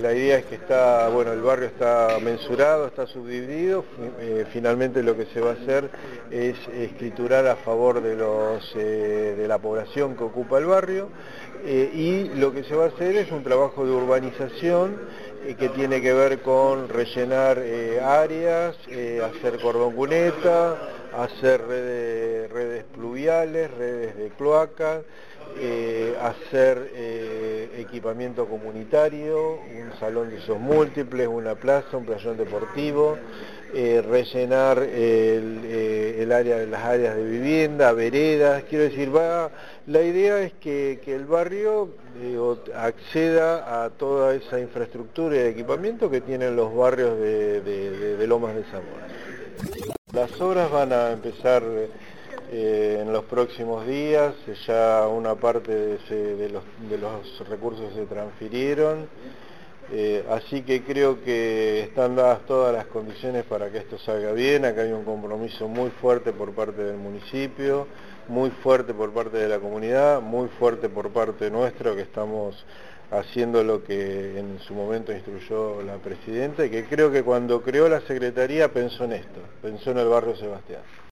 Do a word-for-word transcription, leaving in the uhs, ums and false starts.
la idea es que está, bueno, el barrio está mensurado, está subdividido. Eh, finalmente lo que se va a hacer es escriturar a favor de, los, eh, de la población que ocupa el barrio, eh, y lo que se va a hacer es un trabajo de urbanización eh, que tiene que ver con rellenar eh, áreas, eh, hacer cordón cuneta, hacer redes, redes pluviales, redes de cloacas, eh, hacer eh, equipamiento comunitario, un salón de usos múltiples, una plaza, un playón deportivo, eh, rellenar el, eh, el área de las áreas de vivienda, veredas. Quiero decir, va, la idea es que, que el barrio digo, acceda a toda esa infraestructura y equipamiento que tienen los barrios de, de, de, de Lomas de Zamora. Las obras van a empezar eh, en los próximos días. Ya una parte de, ese, de, los, de los recursos se transfirieron, eh, así que creo que están dadas todas las condiciones para que esto salga bien. Acá hay un compromiso muy fuerte por parte del municipio, muy fuerte por parte de la comunidad, muy fuerte por parte nuestra, que estamos haciendo lo que en su momento instruyó la presidenta, y que creo que cuando creó la Secretaría pensó en esto, pensó en el barrio Sebastián.